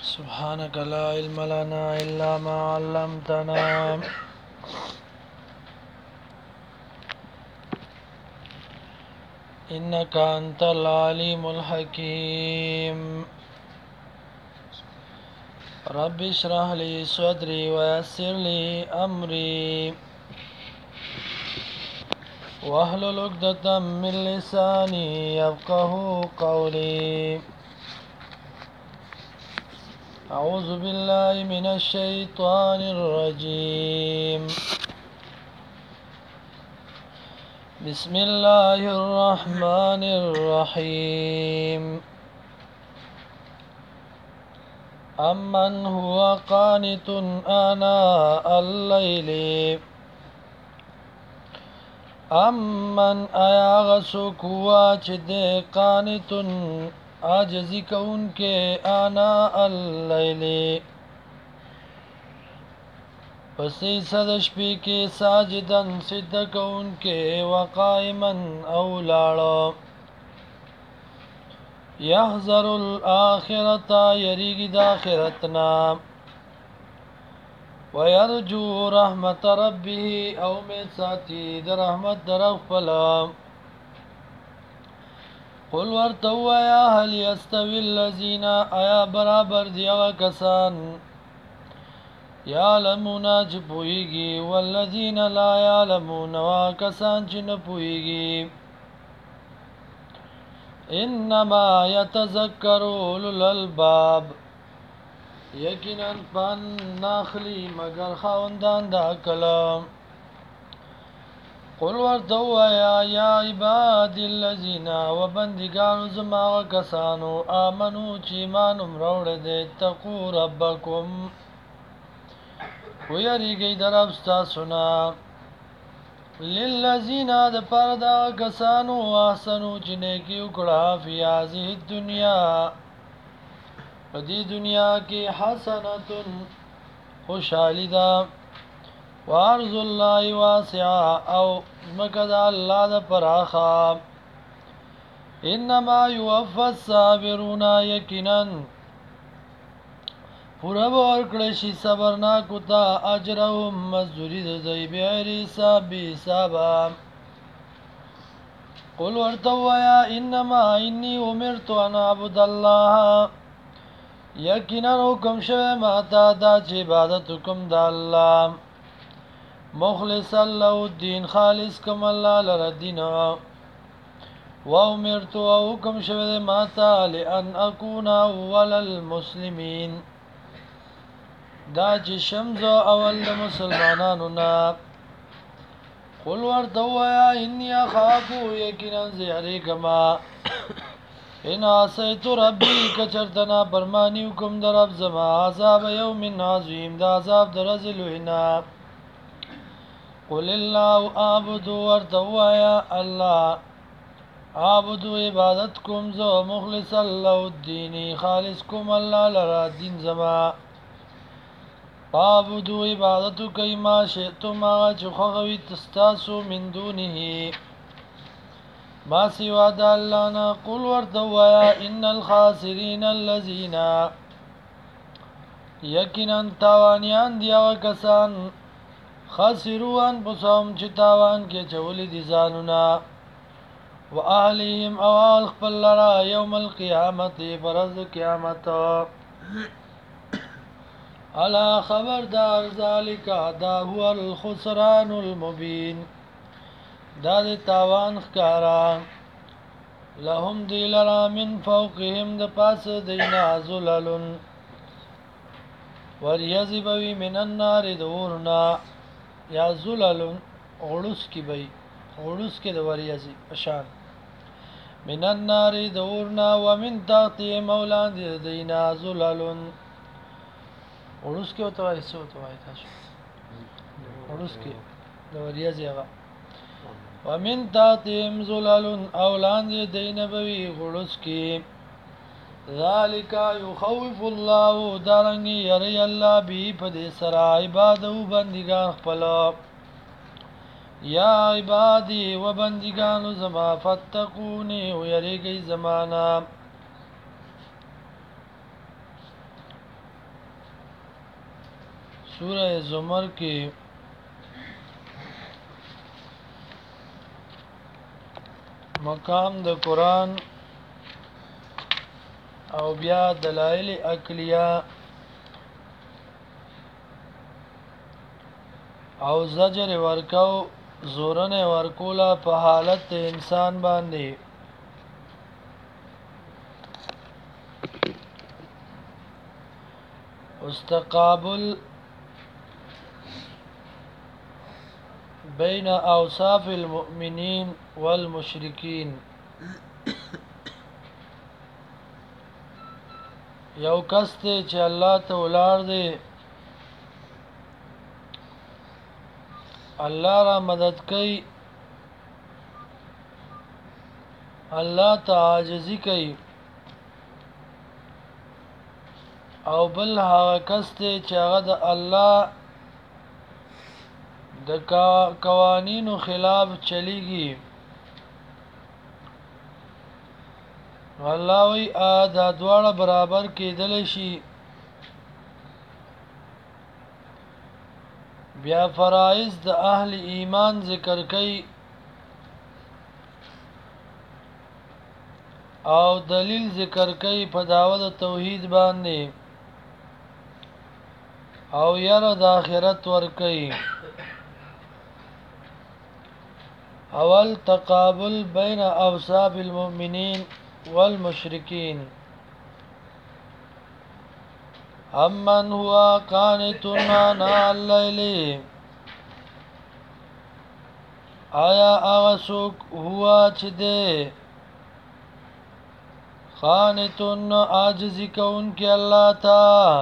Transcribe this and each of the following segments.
سبحانك لا علم لنا إلا ما علمتنا إنك أنت العليم الحكيم رب اشرح لي صدري ويسر لي أمري واحلل عقدة من لساني يفقه قولي أعوذ بالله من الشيطان الرجيم بسم الله الرحمن الرحيم أمن هو قانت آناء الليل امن آیا غسوک ہوا چھ دے قانتن عاجزی کون کے آناء اللیل پسی صدش پی کے ساجدن سد کون کے وقائمن اولاڑا یحذر الاخرتا یریگ داخرتنا ويرجو رحمت ربه او امید ساتي د رحمت در خپلا قل ورتو یا هل يستوي الذين آیا برابر دی هغه کسان یعلمون چې پوهیږي والذین لا یعلمون کسان چې نه پوهیږي انما يتذكر اولو الالباب یقینا پن ناخلی مگر خواندان دا کلام قل ورتو یا عباد الذین و بندگان زما کسانو آمنو چی ایمانم روڑ دے تقو ربکم ویریگی در ابستا سنا للذین دا پردا کسانو احسنو چی نیکی اکڑا فی هذه الدنیا دی دنیا کی حسنتن خوشحالی دا وارض اللہ واسعا او مکد اللہ دا پراخا انما یوفى الصابرون یقینا پورا ورکڑشی صبرنا کتا اجرهم مزدوری دا دی بغیر حساب حسابا قل ورتویا انما انی امرت ان اعبد اللہ یقینا حکم شوه ماتا دا چې عبادت حکم دا الله مخلص الله الدین خالص کم الله لره دین و امرت حکم شوه ماتا لئن اكون اول المسلمین دا چې شمز اول مسلمانانو نا قل ورتویا انی اخافو یقینا زیریکما ان عصیت ربی کچرتنا برمانی حکم در رب زما عذاب یوم عظیم دا عذاب در ازلوینا قل اللہ عابدو ورتوایا اللہ عابدو عبادت کم زو مخلص اللہ الدینی خالص کم اللہ لرا دین زما عابدو عبادتو کئی ما شئتم آغا چخوغوی تستاسو من دونہی ما سوا د الله نه قل ورتوایا ان الخاسرین الذين یقینا تاوانیان دی هغه کسان خاسروا انفسهم چې تاوان کې چولې دي ځانونه و اهلهم او خپل لرا یوم القیامت فرض قیامت الا خبردار ذالک دا هو الخسران المبین دا دی تاوان خکارا لهم دی لرا من فوقهم د پاس دینا زللن وریزی بوی من النار دورنا یا زللن غړوس کی بی غړوس کی د وریزی پشان من النار دورنا ومن تحتی مولان دی دینا زللن غړوس کی وتوای سو توای تاسو غړوس کی د وریزی هغه ومن تحتهم ظلل اولاند دین بوی غړوس کی ذالک یخوف الله دارنګ یری الله بی پد سرا عبادو بندگان خپل یا عبادی و بندگان زما فتقونی و یریږي زمانہ سورہ زمر کې مقام د قرآن او بیا دلائل عقلیه او زجر ورکو زورن ورکولا په حالت انسان باندې استقابل بین اوصاف المؤمنین والمشرکین یو کس ته چې الله ته ولاړ دی الله را مدد کوي الله ته عاجزي کوي او بل هغه کس ته چې هغه د الله د قوانینو خلاف چلیږي الله وی دا دواړه برابر کېدل شي بیا فرائض د اهل ایمان ذکر کوي او دلیل ذکر کوي په دعوت توحید باندې او یره د آخرت ور کوي اول تقابل بین اوصاف المؤمنین والمشرکین امن هو قانت آناء الليل آیا هغه څوک هوا چې دی قانت عاجزي کوونکی الله ته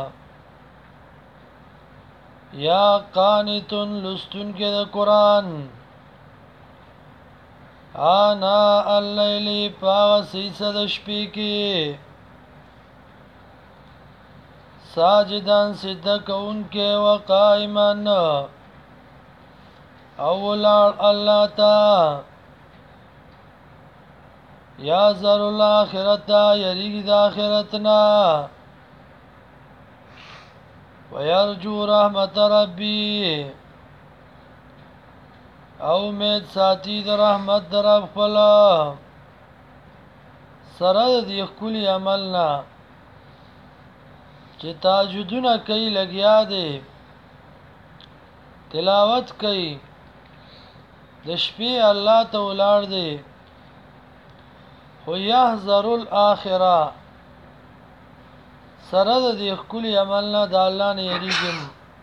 یا قانت لستونکی د قرآن آناء الليل پاغ سیسه د شپې کې ساجدان سجده کوونکی وقائما او ولاړ الله ته یا ذر الاخرت یریږي د آخرتنا ويرجو رحمت ربي او امید ساتي د رحمت در رب خپل سره د خپل عملنا چې تهجدونه کوي لګیا دي تلاوت کوي د شپې الله ته ولاړ دي خو يحذر الاخره سره د خپل عملنا د الله نه یریږم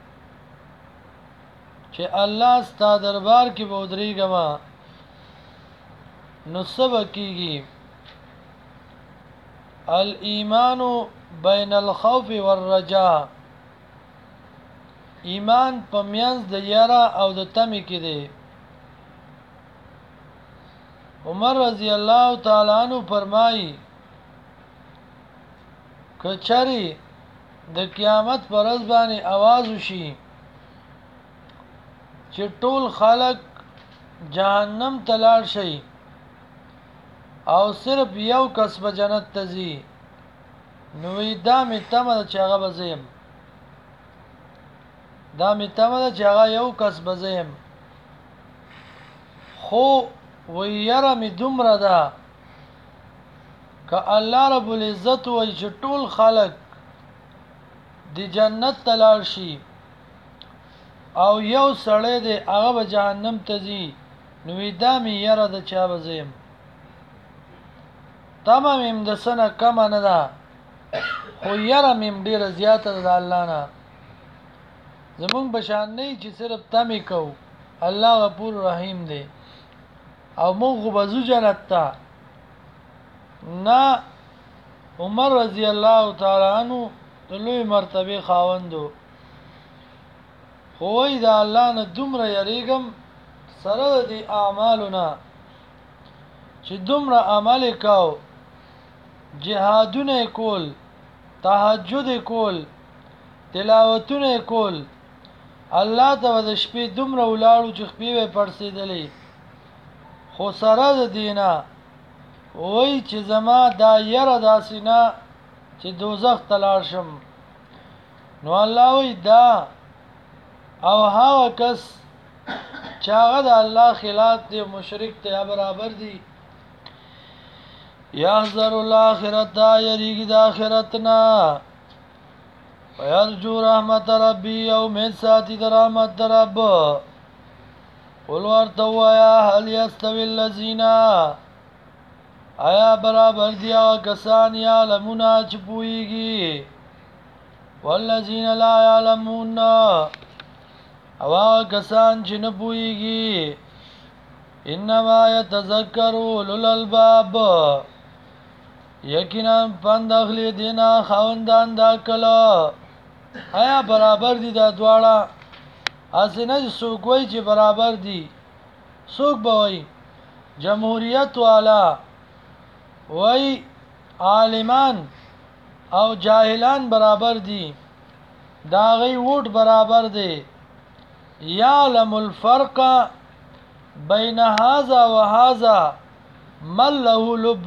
چې الله ستا دربار کې به ودرېږم نو سبا کېږي الایمان بین الخوف والرجاء ایمان په میانځ د یاره او د تمې کې دی عمر رضی الله تعالی عنہ فرمایي کچری د قیامت پر ورځ باندې आवाज وشي چې ټول خلق جهنم ته لاړ شي او صرف یو کس به جنت ته ځي نو دا مې تمه ده چې هغه به زه یم دا مې تمه ده چې هغه یو کس به زه یم خو وی یره مې دومره ده که الله رب العزت وایي چې ټول خلق د جنت ته لاړ شي او یو سړی دی هغه به جهنم ته ځي نو دا مې یره ده چې به زه یم تمه مې د څه نه کمه نه ده خو یره مې ډېره زیاته ده د الله نه زمونږ په شان نه چې صرف تمې کوو الله غفور رحیم دی او مونږ خو به ځو جنت ته نه عمر رضی الله تعالی عنہ د لوی مرتبه خاوندو خو وای د الله نه دومره یریږم سره د اعمالونه چې دومره عمل کاو جهادونه کول تهجد کول تلاوتونه کول الله ته د شپې دومره ولاړو چې خپې به پړسېدلې خو سره د دینه وای چې زما دا یره داسې نه چې دوزخ ته لاړ شم نو الله وای دا او هغه کس چې هغه د الله خلاف دی مشرک دی برابر دی یحذر الاخرت یریږي د آخرتنا ويرجو رحمت ربي او امید ساتي د رحمت رب قل ورته وایا هل يستوي الذين آیا برابر دی هغه کسان یعلمون چې پوهیږي والذین لا یعلمون او هغه کسان چې نه پوهیږي انما يتذكر اولو الالباب یقینا پند اخلي دینا خوندان د عقل آیا برابر دي دا دواړه اسنه څوک وایي چې برابر دي څوک به وایي جمهوریت والا وای عالمان او جاهلان برابر دي دا غي ووټ برابر دي یعلم الفرق بین هذا وهذا من له لب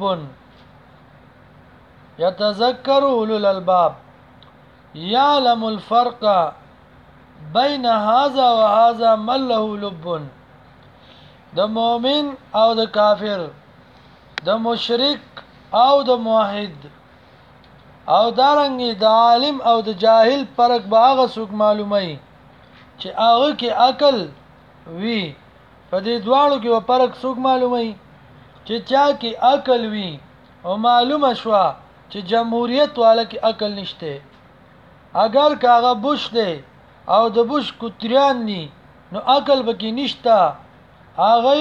يتذكر اولو الالباب يعلم الفرق بين هذا وهذا من له لب د مؤمن او د کافر د مشرک او د موحد او دارنګي د عالم او د جاهل فرق به هغه څوک معلومي چې هغه کې عقل وی په دې دواړو کې فرق څوک معلومي چې چا کې عقل وی او معلومه شوه چې جمهوریت والا کې عقل نشته اگر کاغه بوش دی او د بوش کوتریان دي نو عقل بکی نشته هغه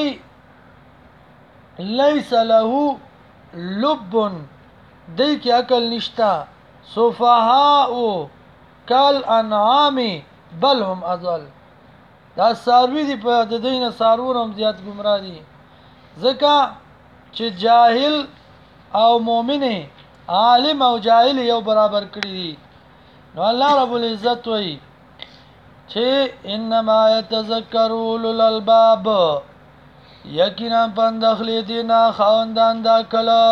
ليس له لب دی کی عقل نشتا صفحاء کال انعام بل هم اضل دا ساروی دی په د دین سارور هم زیات گمراه دي ځکه چې جاهل او مؤمن عالم او جاهل یو برابر کړی دي نو الله رب العزت وایي چې انما يتذكر اولو الالباب یقینا پند اخلی دینا خواندان دا کلا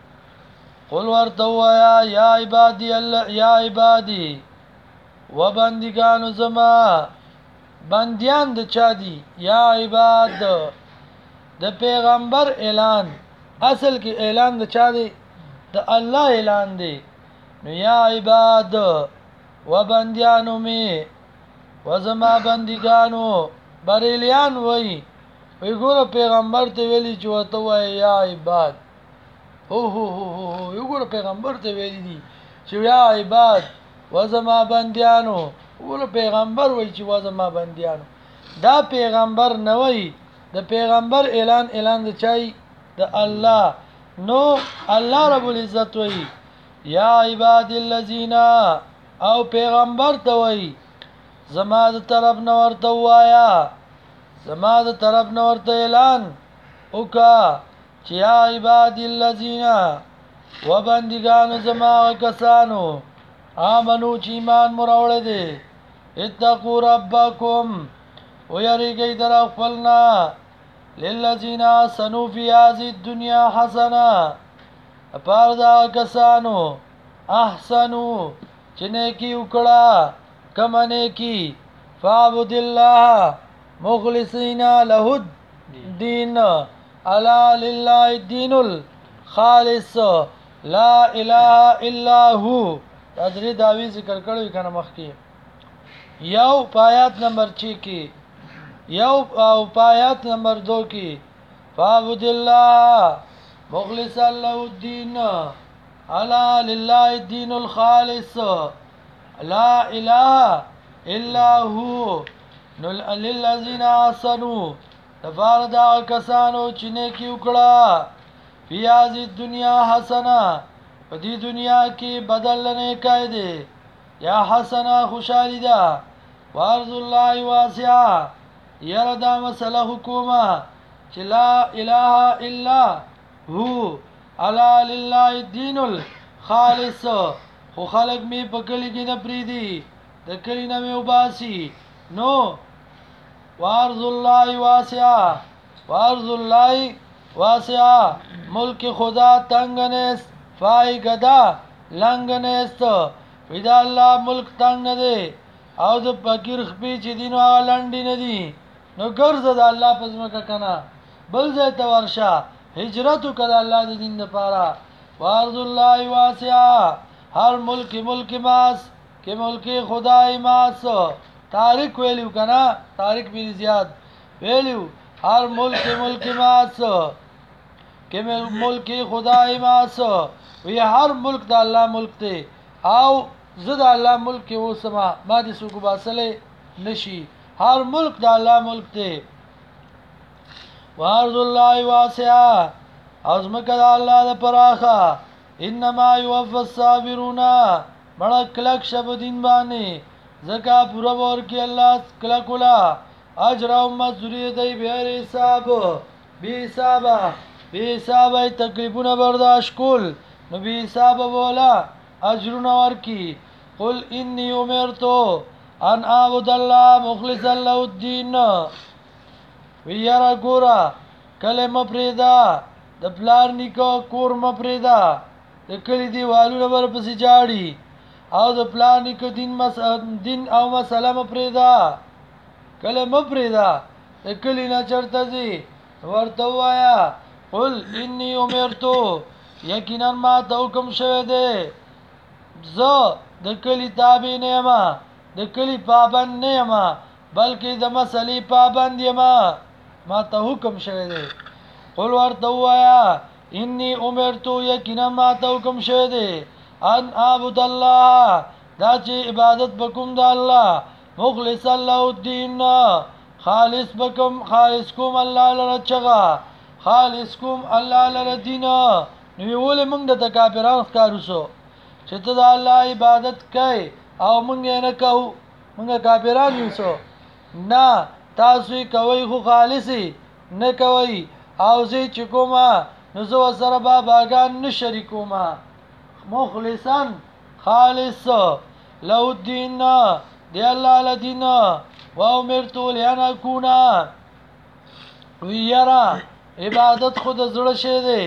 قل ورته وایا یا عبادی و بندگانو زما بندیان د چا دي یا عباد د پیغمبر اعلان اصل کې اعلان د چا دی د الله اعلان دی نو یا عباد و بندیانو می و زما بندگانو بریلیان وای وی ګوره پیغمبر ته ویلی چې وته وای یا عباد هو یو ګوره پیغمبر ته ویلی دي چې یا عباد و زما بندیانو ګوره پیغمبر وای چې و زما بندیانو دا پیغمبر نه وای د پیغمبر اعلان د چای د الله نو الله رب العزت وای یا عباد الذین او پیغمبر ته وای زما د طرف نه ورته وایا زما د طرف نه ورته اعلان وکا چې یا عباد الذین و بندگانو زما کسانو آمنو چې ایمان مراوړه دي اتقوا ربکم ويریږئ در خپلنا للذین احسنوا فی هذه الدنیا حسنه اپار دا کسانو احسنو چې نیکی وکړه کما نیکی فعبد الله مخلصین له الدین الا لله الدین الخالص لا اله الا هو تدری داوی ذکر کړو کنه مخکې یو پایات نمبر 6 کې یو او پایات نمبر 2 کې فعبد الله مخلصا له الدین الا لله الدین الخالص لا اله الا هو للذین احسنوا تفاردا کسانو چې نیکی وکړه فی هذه الدنیا حسنه په دې دنیا کې بدل نه کایده یا حسنه خوشالی ده وارض الله واسعه یردا مسله حکومه چې لا اله الا هو الا لله الدین الخالص خو خلق می په کلی کې نه پریدي د کلی نه مې وباسي نو وارض الله واسعه وارض الله واسعه ملک خدا تنگ نیست فای گدا لنگ نیست پیدا الله ملک تنگ نه دی او د فقیر خپې چې دینو هغه لنډې نه دي نو ګرځه د الله په ځمکه کنه بل ځای ته ورشه هجرت وکړه د الله د دین لپاره وارض الله واسعه هر ملک ماس کې ملک خدای ماس طارق ویلو کنه طارق بن زیاد ویلو هر ملک ماس کې ملک خدای ماس وی هر ملک د الله ملک دی او زه د الله ملک کې اوسما ما دې څوک باسلې نشي هر ملک د الله ملک دی وارض الله واسعه ازمکه د الله د پراخه انما يوفى الصابرون بڑا کلک شب دین باندې زکا پورا ور کې الله کلک ولا اجر او مزدوری دی به حساب به حساب تکلیفونه برداشت کول نو به حساب بولا اجرونه ورکی قل انی امرت ان اعبد الله مخلصا له الدين ویرا ګورا کلمه پریدا د پلار نیکو کور مپریدا د کلی دیوالونه ورپسې جاړي او د پلار نیکو دین او مسله مپریدا کلمه پریدا د کلی نه چرته زی ورته وایا قل انی امرت یقینا ما ته حکم شوه دی زه د کلی تابع نه یم د کلی پابند نه یم بلکې د مسلې پابند یم ما ته حکم شوه دی قل ورته وایا انی امرت یقینا ما ته حکم شوه دی ان اعبد الله دا چې عبادت وکوم د الله مخلص له الدين خالص بکم خالص کوم الله لره چغا خالص کوم الله لره دین نو ولې موږ د کافرانو ښکاروسو چې ته د الله عبادت کوي او موږ نه کوو موږ کافران یوسو نه تاسو کوي خو خالصي نه کوي او زه چې کومه نو زه سره باغان نه شریکوما مخلصا خالص له الدين دی الله له دین و امرت لئن اكون ویرا عبادت خود زړه شه دی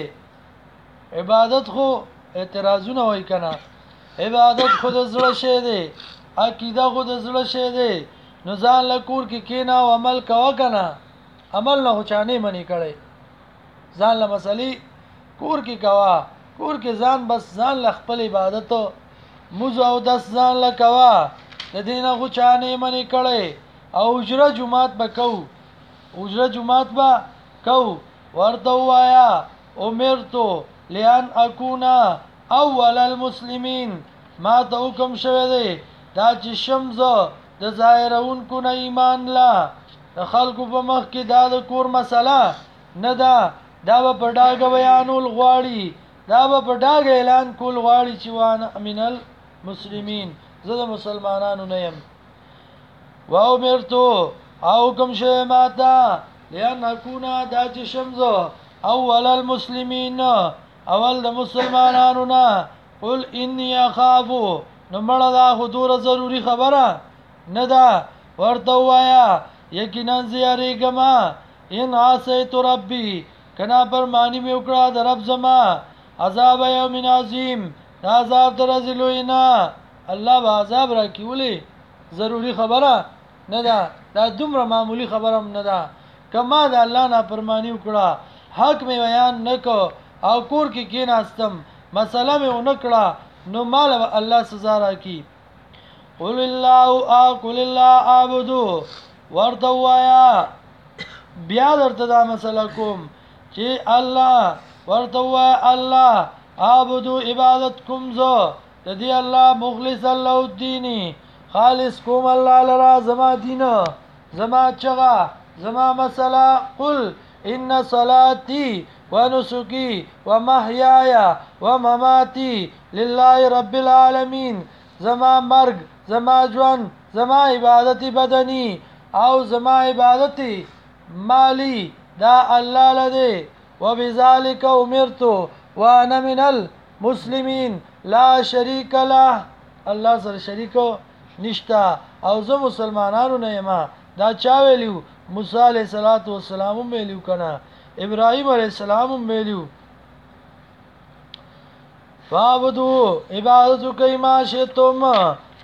عبادت خو اعتراضونه وای کنه عبادت خود زړه شه دی عقیده خود زړه شه دی نو ځان له کور کې کینا او عمل کوا کنه عمل نه چانه منی کړي ځان له مسلې کور کې کوا کور کې ځان بس ځان له خپل عبادت موز او دس ځان له کوا د دینه خو چانه منی کړي او اجره جمعات بکو اجره جمعات با کو ورته وایا امرتو لئن اكون اول المسلمین ما ته حکم شوه دی دا چې شمز د ظاهرون کو نه ایمان لا د خلکو په مخ کې دا د کور مسله نه دا په ډاګ بیانول غواړي دا په ډاګ اعلان کول غواړي چې وان امنل مسلمین زه د مسلمانانو نه يم واو مرتو او کوم شی ماته لئن اكون دا چې شمز اول المسلمین اول د مسلمانانو نه قل انی اخاف نو مړه دا حضور ضروری خبره نه دا ورته وایا یقینا زیاریګما ان عصیت ربی کنا فرمانی می وکړه د رب زما عذاب یوم عظیم دا عذاب درزلوینا الله به عذاب را کیولې ضروری خبره نه ده دا دومره معمولی خبره نه ده کما د الله نه فرمانی وکړه حق می بیان نکو او کور کې کیناستم مسله می ونکړه نو مال الله سزا را کی قل الله اعبدو ورته وایا بیا درته دا مسله کوم چې الله ورته وایا الله اعبدو عبادت کوم زه د دې الله مخلص الله الدين خالص کوم الله لرا زما دین زما چغا زما مسله قل ان صلاتي ونسكي ومحياي ومماتي لله رب العالمين زما مرگ زما جوان زما عبادت بدنی او زما عبادت مالی دا الله لده وبذلك امرت وانا من المسلمين لا شريك له الله سره شریک نشتا او زه مسلمانانو نه یم دا چا ویلو موسی علیہ الصلوۃ والسلام ویلو کنه ابراهیم علیہ السلام ویلو فعبدو عبادتو کئی ما شئتم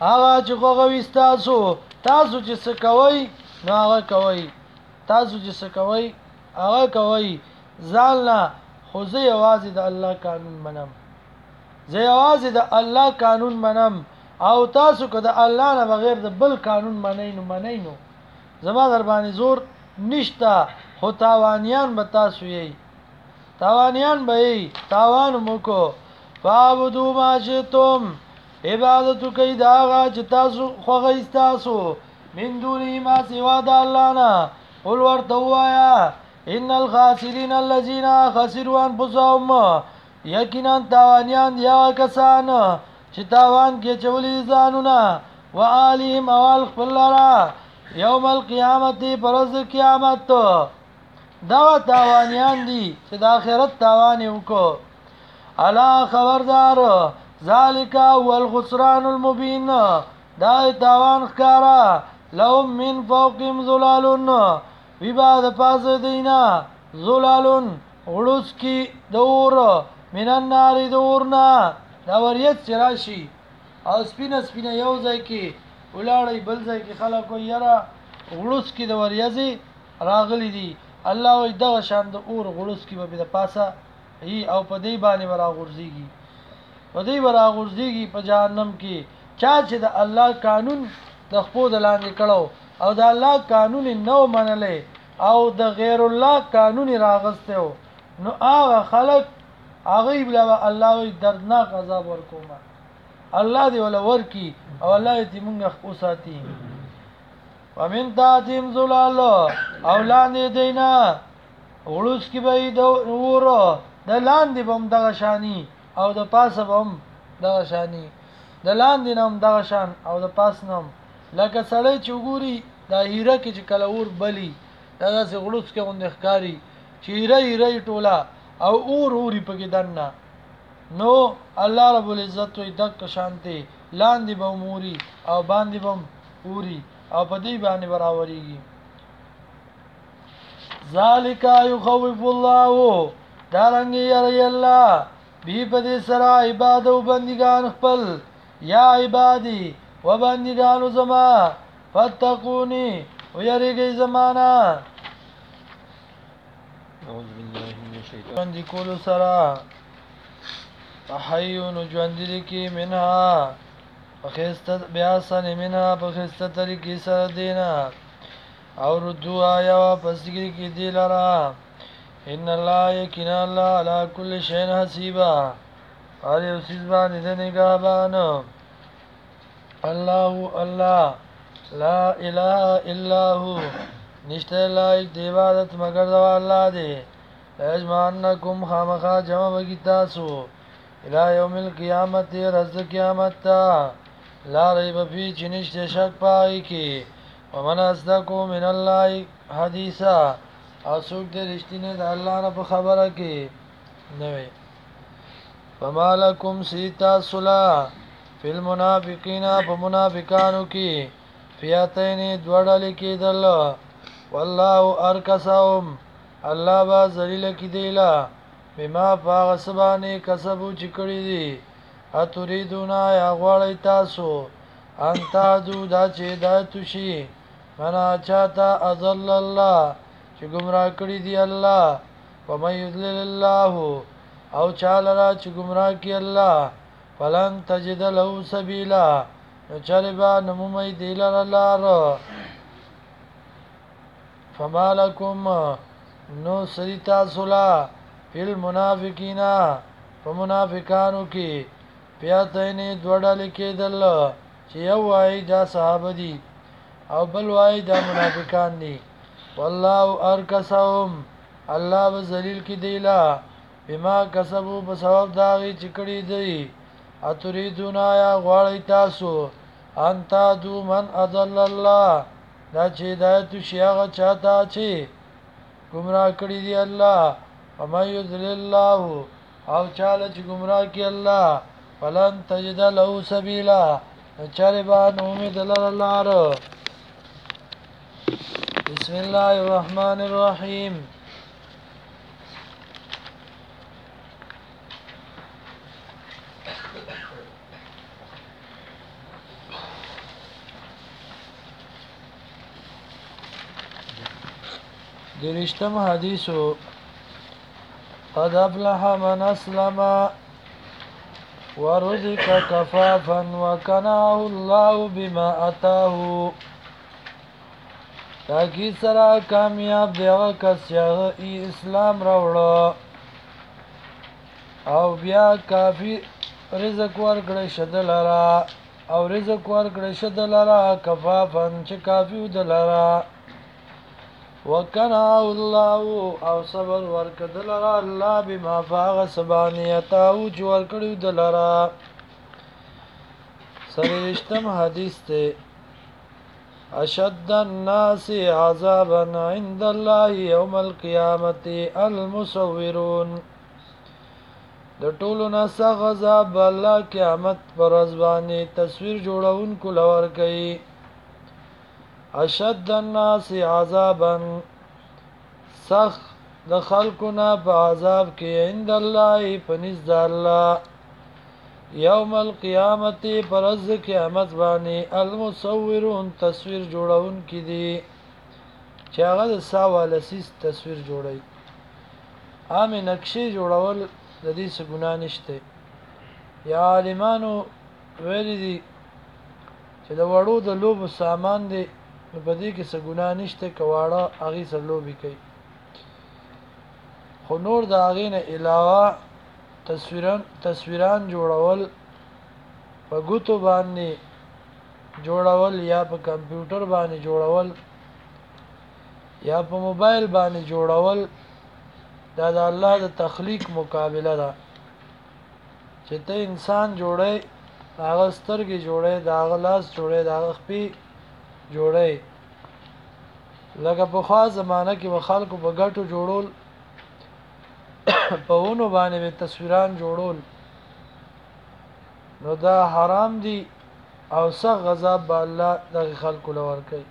هغه چې خوغوي تاسو چې څه کوئ نو هغه کوئ تاسو چې څه کوئ هغه کوئ ځان نه خو زه یوازې د الله قانون منم زه یوازې د الله قانون منم او تاسو که د الله نه بغیر د بل قانون منئ نو زما در باندې زور نشته خو تاوانیان به تاسو یې تاوانیان به یې تاوان مو کو فعبدو ما شئتم عبادتو کوي د هغه چې تاسو خوښوئ تاسو من دونه ما سوا د الله نه قل ورته ووایه ان الخاسرین الذین خسروا انفسهم یقینا تاوانیان دی هغه کسان چې تاوان کې چولي ځانونه وآلهم اول خپل لره یوم القیامت پر ورځ قیامت دا تاوانیان دي چې د آخرت تاوان یې وکړو الا خبردار ذالک هو الخسران المبین دا تاوان ښکارا لهم من فوقهم ظلال وی با د پاسه دینا ظلال غړوس کی دور من النار دورنا دا وریت چراشی او سپینه یو ځای کې ولاړی بل ځای کې خلکو یرا غړوس کی د وریځي راغلی دي الله وی دغه شان د اور غړوس کی به د پاسه ای او په دې باندې ورا غورځيږي په دې ورا غورځيږي په جهنم کې چا چې د الله قانون د خپل لاندې کړو او د الله قانون نو منلې او د غیر الله قانون راغسته نو هغه خلق هغه بلا الله وی دردناک عذاب ورکوما الله دی ولا ورکی او الله دې مونږ اوساتي ومن تاتیم زلال او لاندې دینا غړوس کی به د ورو د لاندې بم دغه شانی او د پاسه بم دغه شانی د لاندې نوم دغه شان او د پاس نوم لکه سړی چې وګوري دا هیره کې چې کله اور بلی دا داسې غړوس کې غوندې ښکاري چې هیره ټوله او اوري پکې دننه نو الله رب العزت وي دک شانته لاندې به موري او باندې بم اوري او په دې باندې براوريږي ذالک یخوف الله دارنګ یری الله بی په دې سره عبادت او بندگان خپل یا عبادی و بندگان زما فتقونی ويریږي زمانہ اعوذ بالله من الشیطان دی کول سره حیون ژوند کی منها فخست بیاسن منها فخست طریقې سره دینا او ردو آیا پسګری کی دی لرا ان الله یقینا الله علی کل شیء حسیبا اور یو سیز باندې د نگهبان الله لا اله الا هو نشته لایق دی عبادت مگر د الله دی اجمعنکم خامخا جمع بگی تاسو الى یوم القیامت رز قیامت تا لا ریب فی چنشت شک پائی کی ومن اصدقو من اللہ حدیثا او سوک دے رشتینے دا اللہ نا پا خبره کی نوے فما لکم سیتا صلاح فی المنافقین پا منافقانو کی فیاتین دوڑالی کی دل واللہ ارکسهم الله با ذلیل کی دیلا بما فاغسبانی کسبو چکڑی دی اتوریدونا یا غواړی تاسو انتا دو دا چه دایتو شی منا چاہتا اضل اللہ چه گمراه کړی دی الله ومن یضلل الله او چالرا چه گمراه کی الله فلن تجد له سبیلا نو چربا نمومی دیلر لار فما لکم نو سریتا صلا فی المنافقین فمنافقانو کی پیاتینی دوڑالی کی دل چه یو وائی دا صحابه دی او بل وائی دا منافقان دی والله ارکسهم الله بذلیل کی دیلا بما کسبو بسبب داغی چکڑی دی اتریدون آیا غواړی تاسو انتا دو من اضل الله دا چې هدایت شي هغه چاته چې گمراه کړی دی الله ومن یضلل الله او چاله چې گمراه کی الله فلن تجد له سبیلا چاره با امید لار بسم الله الرحمن الرحیم درشتم حدیثو قد افلح من اسلم ورزق کفافا وقنعه الله بما اتاه تاکی سرا کامیاب دیغا کس چاگه اسلام راوڑا او بیا کافی رزق ورکړی شد لرا او رزق ورکړی شد لرا کفافن چې کافی د لرا وکنا الله او صبر ورکد لرا الله بما فاغ سبانیتا او چې ورکړی د لرا سرشتم حدیث ته اشد الناس عذابا عند الله يوم القيامه المصورون د ټولو نه سخت عذاب الله قیامت پر ورځ باندې تصویر جوړونکو لور کوي اشد الناس عذابا سخت د خلکو نه په عذاب کې عند الله پنځ د الله یوم القیامت پر ورځ قیامت باندې المصورون تصویر جوړونکي دي چې هغه د ساوالسیس تصویر جوړي عام نقشې جوړول د دې څه ګناه نشته یا عالمانو ویلي دي چې د وړو د لوبو سامان دی نو په دې کې څه ګناه نشته که واړه هغې سره لوبې کوي خو نور د هغې نه علاوه تصویران جوړول په ګوتو باندې جوړول یا په کمپیوټر باندې جوړول یا په موبایل باندې جوړول دا د الله د تخلیق مقابله ده چې ته انسان جوړی هغه سترګې جوړی د هغه لاس جوړی د هغه خپې جوړی لکه پخوا زمانه کې به خلکو په ګټو جوړول په ونو باندې به تصویران جوړول نو دا حرام دي او سخت عذاب به الله دغه خلکو له ورکوي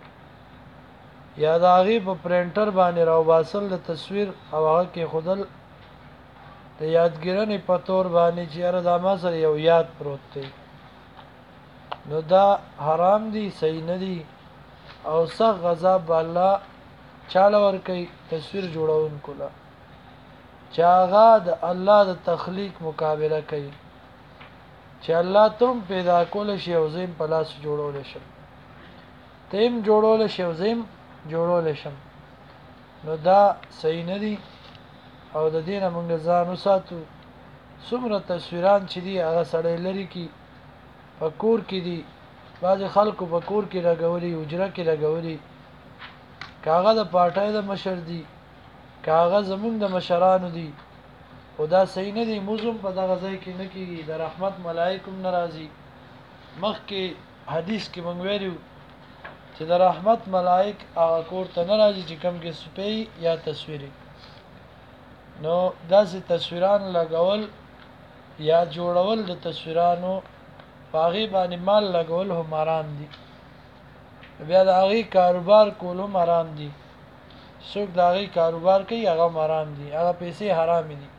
یا د هغې په پرنټر باندې راوباسل د تصویر او هغه کېښودل د یادګیرنې په طور باندې چې یاره دا ما سره یو یاد پروت دی نو دا حرام دي صحیح نه دي او سخت عذاب به الله چاله ورکوي تصویر جوړونکو له چې هغه د الله د تخلیق مقابله کوي چې الله تم پیدا کولی شي او زه په لاس جوړولی شم ته هم جوړولی شي او زه جوړول شم نو دا صحیح نه دي او د دې نه موږ ځان وساتو څومره تصویران چې دي هغه سړی لري کې په کور کې دي بعضې خلکو په کور کې لګولي حجره کې لګولي که هغه د پارټۍ د مشر دي که هغه زمونږ د مشرانو دي خو دا صحیح نه دي موږ هم په دغه ځای کې نه کېږي د رحمت ملایک هم نه راځي مخکې حدیث کې موږ ویلي چې د رحمت ملائک هغه کور ته نه راځي چې کوم کې سپی یا تصویري نو داسې تصویران لګول یا جوړول د تصویرانو په هغې باندې مال لګول هم حرام دي بیا د هغې کاروبار کول هم حرام دي څوک د هغې کاروبار کوي هغه هم حرام دي هغه پیسې حرامې دي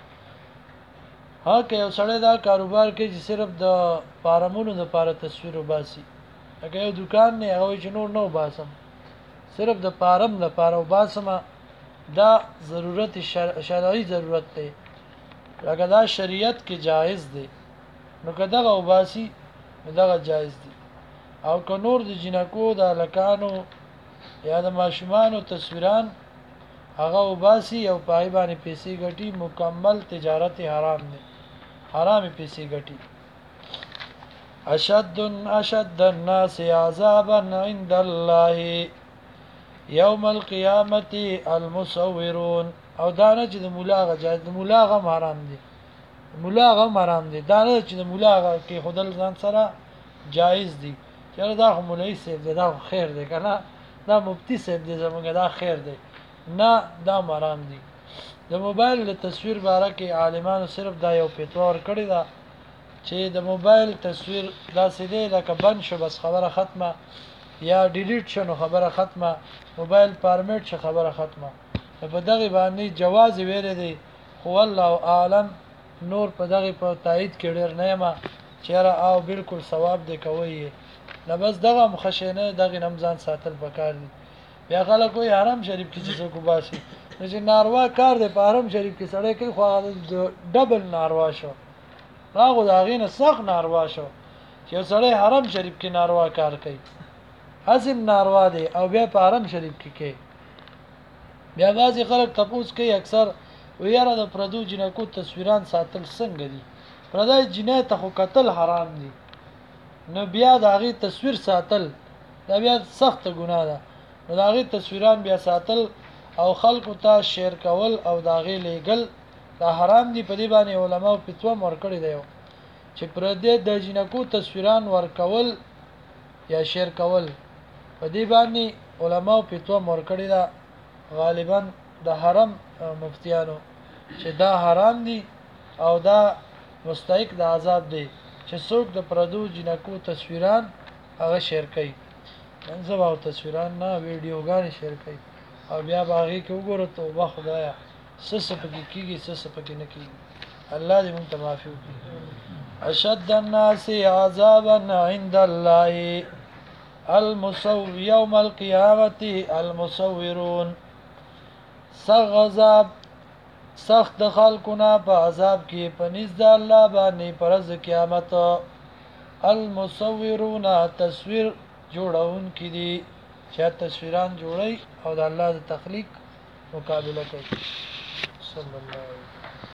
ها که یو سړی دا کاروبار کوي چې صرف د فارمونو دپاره تصویر وباسي لکه یو دکان نه هغه چې نور نه وباسم صرف د فارم لپاره وباسم دا ضرورت شرعي ضرورت دی لکه دا شریعت کې جایز دی نو که دغه وباسي نو دغه جایز دی او که نور د جنکو د هلکانو یا د ماشومانو تصویران هغه وباسي او په هغې باندې پیسې ګټي مکمل تجارت حرام دی حرامې پیسې ګټي اشد الناس عذابا عند الله يوم القيامه المصورون او دا نه چې د مولاغه جایز د مولاغه حرام دي مولاغه حرام دي دا نه چې د مولاغه کې خدل ځان سره جایز دي چې دا خو مولوی صاحب دی دا خیر دی کنه دا مفتی صاحب دی زمونږ دا خیر دی نه دا حرام دي د موبایل د تصویر باره کې عالمانو صرف دا یو فتوا ورکړې ده چې د موبایل تصویر داسې دی لکه بند شو بس خبره ختمه یا ډیلیټ شو نو خبره ختمه موبایل فارمیټ شو خبره ختمه په دغه باندې جواز ویل دی خو الله اعلم نور په دغه په تایید کې ډیر نه یم چې را او بالکل ثواب دی کوي نه بس دغه مخشنه دغه نمځان ساتل پکار دي بیا خلک وایي حرم شریف کې چې څوک وباسي نو چې ناروا کار دی په حرم شریف کې سړی کوي خو هغه ډبل ناروا شو هغه د هغې نه سخت ناروا شو چې یو سړی حرم شریف کې ناروا کار کوي حسم ناروا دی او بیا په حرم شریف کې کوي بیا بعضې خلک تپوس کوي اکثر وایي یاره د پردو جنکو تصویران ساتل څنګه دي پردی جنۍ ته خو کتل حرام دي نو بیا د هغې تصویر ساتل دا بیا سخته ګناه ده نو د هغې تصویران بیا ساتل او خلکو ته شیر کول او د هغې لیږل دا حرام دي په دې باندې علماو فتوا ورکړې دی چې پردې د جنکو تصویران ورکول یا شیر کول په دې باندې علماو فتوا ورکړې ده غالبا د حرم مفتیانو چې دا حرام دي او دا مستحق د عذاب دی چې څوک د پردو جنکو تصویران هغه شیر کوي نن سبا تصویران نه ویډیوګانې شیر کوي او بیا به هغې کې وګوره توبه خدایه څه پکې کېږي څه پکې نه کېږي الله دې موږ ته معافي وکړي اشد الناس عذابا عند الله يوم القيامة المصورون سخت د خلقنا په عذاب کې پنځ د الله باندې پرز قیامت المصورون تصویر جوړون کې دي چې تصویران جوړي او د الله د تخلیق مقابله کوي صلی الله علیه